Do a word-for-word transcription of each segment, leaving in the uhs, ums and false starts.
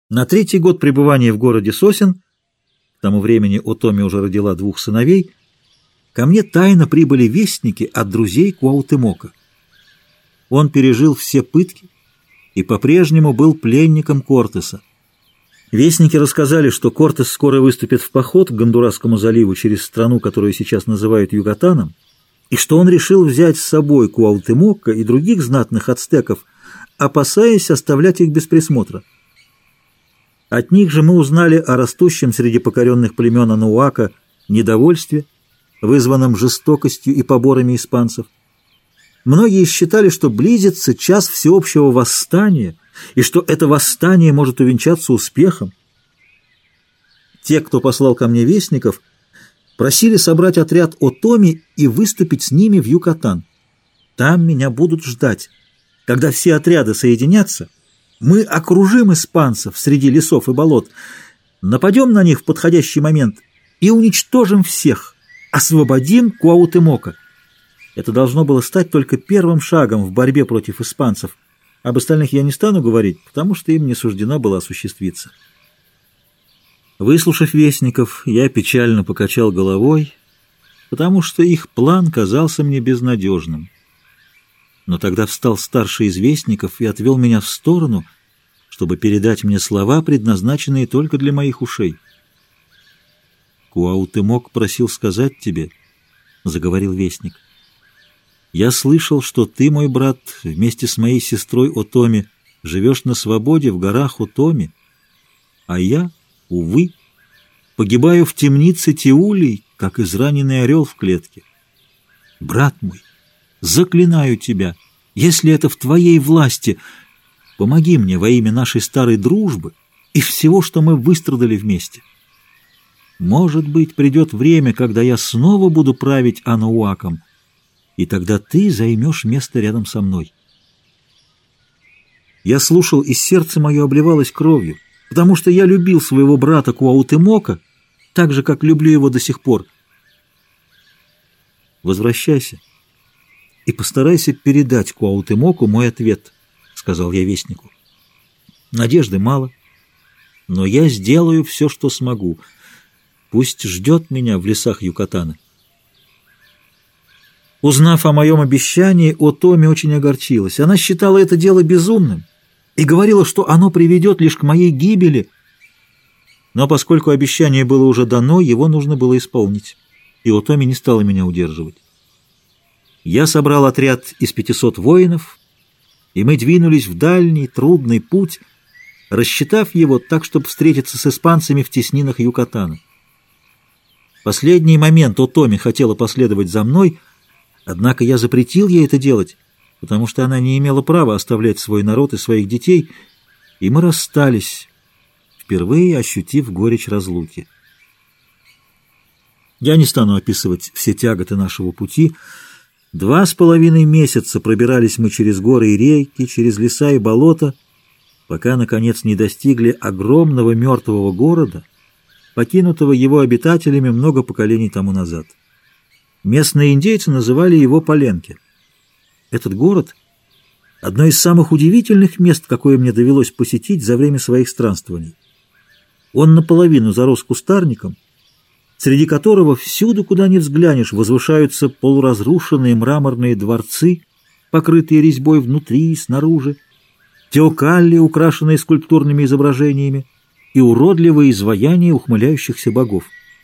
На третий год пребывания в городе Сосен, к тому времени Отоми уже родила двух сыновей, ко мне тайно прибыли вестники от друзей Куаутемока. Он пережил все пытки и по-прежнему был пленником Кортеса. Вестники рассказали, что Кортес скоро выступит в поход к Гондурасскому заливу через страну, которую сейчас называют Юкатаном, и что он решил взять с собой Куаутемока и других знатных ацтеков, опасаясь оставлять их без присмотра. От них же мы узнали о растущем среди покоренных племен Анауака недовольстве, вызванном жестокостью и поборами испанцев. Многие считали, что близится час всеобщего восстания, и что это восстание может увенчаться успехом. Те, кто послал ко мне вестников, просили собрать отряд Отоми и выступить с ними в Юкатан. Там меня будут ждать. Когда все отряды соединятся, мы окружим испанцев среди лесов и болот, нападем на них в подходящий момент и уничтожим всех, освободим Куаутемока. Это должно было стать только первым шагом в борьбе против испанцев. Об остальных я не стану говорить, потому что им не суждено было осуществиться. Выслушав вестников, я печально покачал головой, потому что их план казался мне безнадежным. Но тогда встал старший из вестников и отвел меня в сторону, чтобы передать мне слова, предназначенные только для моих ушей. «Куаутемок просил сказать тебе», — заговорил вестник, — «я слышал, что ты, мой брат, вместе с моей сестрой Отоми живешь на свободе в горах Отоми, а я, увы, погибаю в темнице Тиулей, как израненный орел в клетке. Брат мой, заклинаю тебя, если это в твоей власти, помоги мне во имя нашей старой дружбы и всего, что мы выстрадали вместе. Может быть, придет время, когда я снова буду править Анауаком, и тогда ты займешь место рядом со мной». Я слушал, и сердце мое обливалось кровью, потому что я любил своего брата Куаутемока так же, как люблю его до сих пор. «Возвращайся и постарайся передать Куаутемоку мой ответ», — сказал я вестнику. «Надежды мало, но я сделаю все, что смогу. Пусть ждет меня в лесах Юкатана». Узнав о моем обещании, Отоми очень огорчилась. Она считала это дело безумным и говорила, что оно приведет лишь к моей гибели. Но поскольку обещание было уже дано, его нужно было исполнить, и Отоми не стала меня удерживать. Я собрал отряд из пятисот воинов, и мы двинулись в дальний, трудный путь, рассчитав его так, чтобы встретиться с испанцами в теснинах Юкатана. В последний момент Отоми хотела последовать за мной, однако я запретил ей это делать, потому что она не имела права оставлять свой народ и своих детей, и мы расстались, впервые ощутив горечь разлуки. Я не стану описывать все тяготы нашего пути. Два с половиной месяца пробирались мы через горы и реки, через леса и болота, пока, наконец, не достигли огромного мертвого города, покинутого его обитателями много поколений тому назад. Местные индейцы называли его Паленке. Этот город — одно из самых удивительных мест, какое мне довелось посетить за время своих странствований. Он наполовину зарос кустарником, среди которого всюду, куда ни взглянешь, возвышаются полуразрушенные мраморные дворцы, покрытые резьбой внутри и снаружи, теокалли, украшенные скульптурными изображениями, и уродливые изваяния ухмыляющихся богов.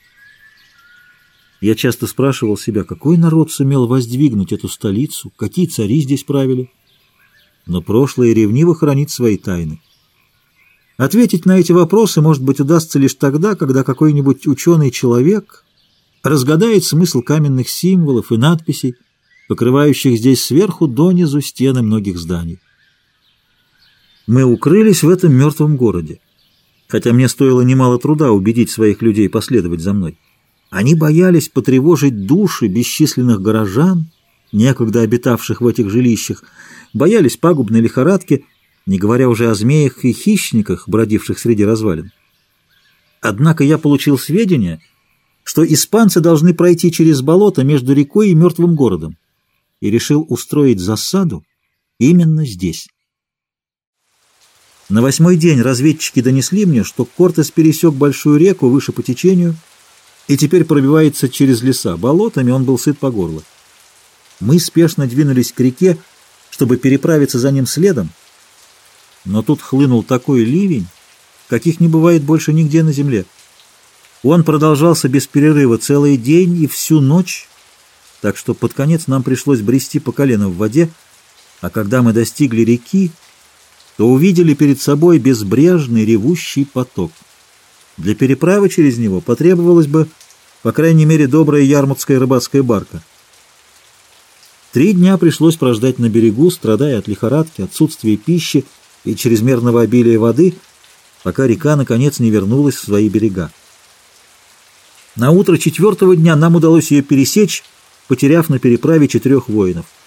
Я часто спрашивал себя, какой народ сумел воздвигнуть эту столицу, какие цари здесь правили. Но прошлое ревниво хранит свои тайны. Ответить на эти вопросы, может быть, удастся лишь тогда, когда какой-нибудь ученый человек разгадает смысл каменных символов и надписей, покрывающих здесь сверху донизу стены многих зданий. Мы укрылись в этом мертвом городе, хотя мне стоило немало труда убедить своих людей последовать за мной. Они боялись потревожить души бесчисленных горожан, некогда обитавших в этих жилищах, боялись пагубной лихорадки, не говоря уже о змеях и хищниках, бродивших среди развалин. Однако я получил сведения, что испанцы должны пройти через болото между рекой и мертвым городом, и решил устроить засаду именно здесь. На восьмой день разведчики донесли мне, что Кортес пересек большую реку выше по течению и теперь пробивается через леса. Болотами он был сыт по горло. Мы спешно двинулись к реке, чтобы переправиться за ним следом, но тут хлынул такой ливень, каких не бывает больше нигде на земле. Он продолжался без перерыва целый день и всю ночь, так что под конец нам пришлось брести по колено в воде, а когда мы достигли реки, то увидели перед собой безбрежный ревущий поток. Для переправы через него потребовалось бы, по крайней мере, добрая ярмутская рыбацкая барка. Три дня пришлось прождать на берегу, страдая от лихорадки, отсутствия пищи и чрезмерного обилия воды, пока река, наконец, не вернулась в свои берега. На утро четвертого дня нам удалось ее пересечь, потеряв на переправе четырех воинов.